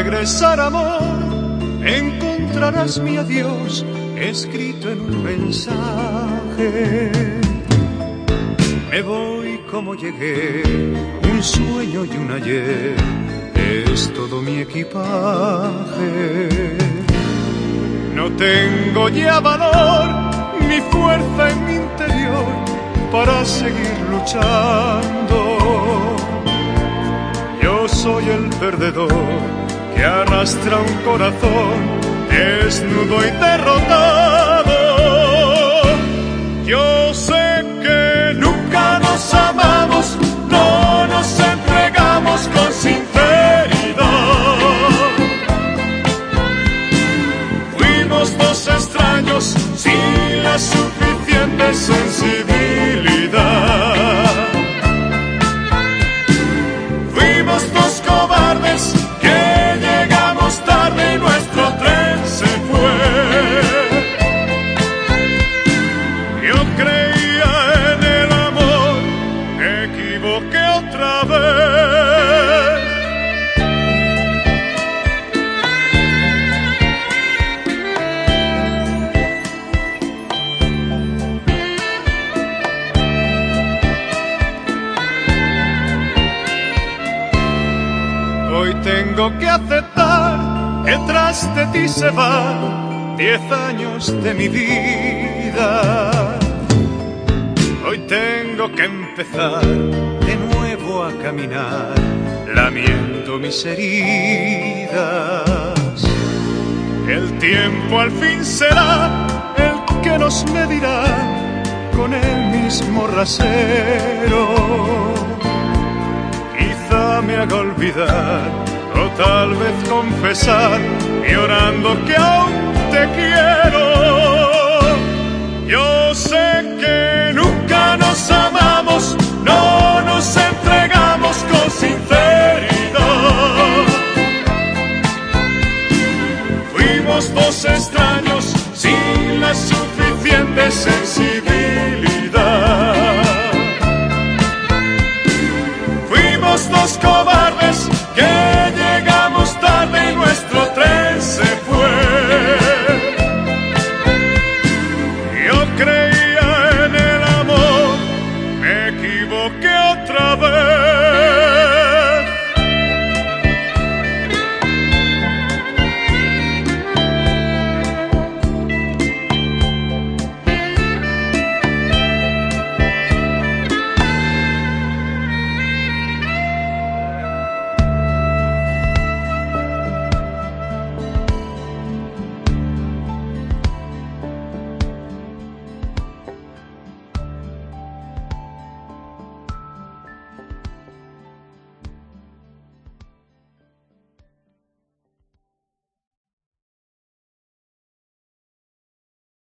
regresar, amor, encontrarás mi adiós escrito en un mensaje. Me voy como llegué, un sueño y un ayer, es todo mi equipaje. No tengo ya valor ni fuerza en mi interior para seguir luchando. Yo soy el perdedor que arrastra un corazón desnudo y derrotado. Yo sé que nunca nos amamos, no nos entregamos con sinceridad. Fuimos dos extraños sin la suficiente sensibilidad. Fuimos dos cobardes que llegamos tarde y nuestro tren se fue. Yo creía en el amor, me equivoqué otra vez. Hoy tengo que aceptar que tras de ti se van 10 años de mi vida. Hoy tengo que empezar de nuevo a caminar, lamiendo mis heridas. El tiempo al fin será el que nos medirá con el mismo rasero. Quizá me haga olvidar o tal vez confesar, llorando que aún te quiero. Yo sé que nunca nos amamos, no nos entregamos con sinceridad. Fuimos dos extraños sin la suficiente sensibilidad. Fuimos dos cobardes